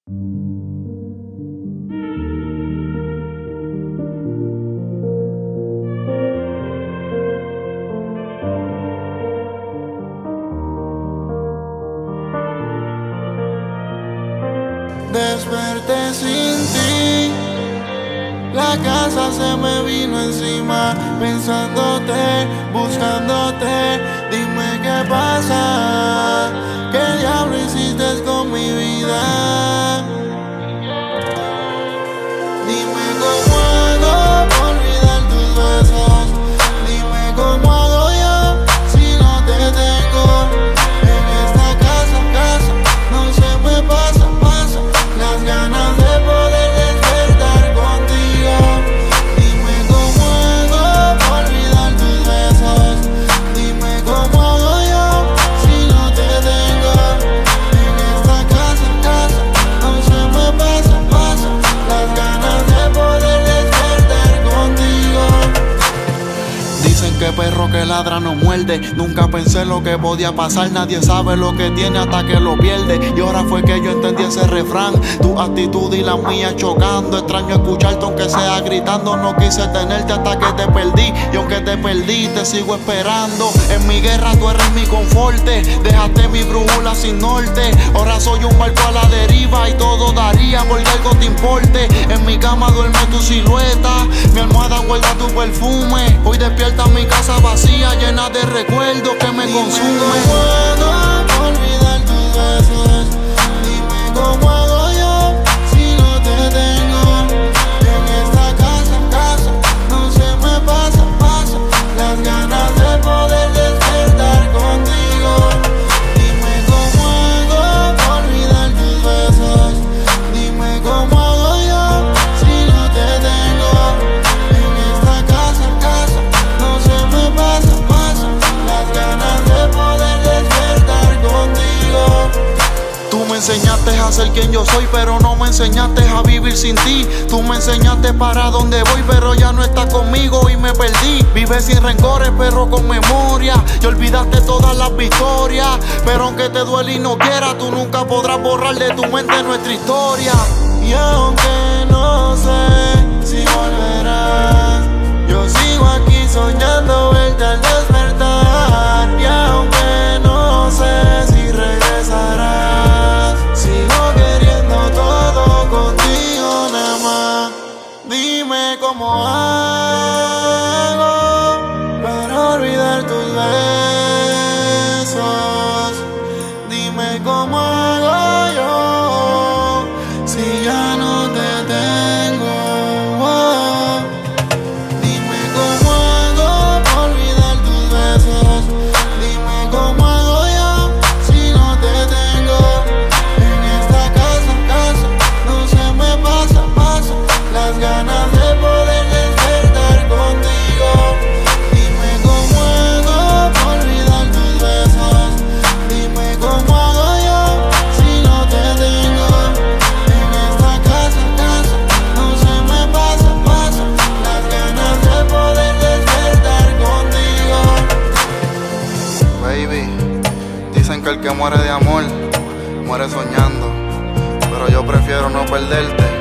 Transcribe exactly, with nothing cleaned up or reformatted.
Desperté sin ti, la casa se me vino encima, pensándote, buscándote. Dime qué pasa, qué diablo hiciste con mi vida. Dime cómo hago para olvidar tus besos. Dime cómo hago yo si no te tengo. En esta casa, casa, no se me pasa, pasa las ganas de poder despertar contigo. Dime cómo hago para olvidar tus besos. Dime cómo hago yo si no te tengo. En esta casa, casa, no se me pasa, pasa las ganas de poder despertar contigo. Dicen que perro que ladra no muerde. Nunca pensé lo que podía pasar. Nadie sabe lo que tiene hasta que lo pierde. Y ahora fue que yo entendí ese refrán. Tu actitud y la mía chocando. Extraño escucharte aunque sea gritando. No quise tenerte hasta que te perdí. Y aunque te perdí te sigo esperando. En mi guerra tú eres mi conforte. Dejaste mi brújula sin norte. Ahora soy un barco a la deriva. Y todo daría porque algo te importe. En mi cama duerme tu silueta. Mi almohada guarda tu perfume. Hoy despierta mi casa vacía, llena de recuerdos que me consumen. Dime cómo hago para olvidar tus besos. Dime cómo hago yo si no te tengo. En esta casa, casa, no se me pasa, pasa las ganas de poder despertar contigo. Dime cómo hago para olvidar tus besos. Dime cómo hago yo si no te tengo. En esta casa, casa, no se me pasa, pasa las ganas de poder despertar contigo. Tú me enseñaste a ser quien yo soy, pero no me enseñaste a vivir sin ti. Tú me enseñaste para dónde voy, pero ya no estás conmigo y me perdí. Vives sin rencores, pero con memoria. Y olvidaste todas las victorias. Pero aunque te duele y no quieras, tú nunca podrás borrar de tu mente nuestra historia. Y aunque no sé si volverás, yo sigo aquí soñando verte al despertar. Y aunque no sé si regresarás, sigo queriendo todo contigo nada más. Dime cómo hago para olvidar tus besos. Dime cómo hago yo si ya no te tengo. Dime cómo hago para olvidar tus besos. Dime cómo hago yo si no te tengo. En esta casa, casa, no se me pasa, pasa las ganas de poder despertar contigo. Dime cómo hago para olvidar tus besos. Dime cómo hago yo si no te tengo. En esta casa, casa, no se me pasa, pasa las ganas de poder despertar contigo. Baby, dicen que el que muere de amor muere soñando, pero yo prefiero no perderte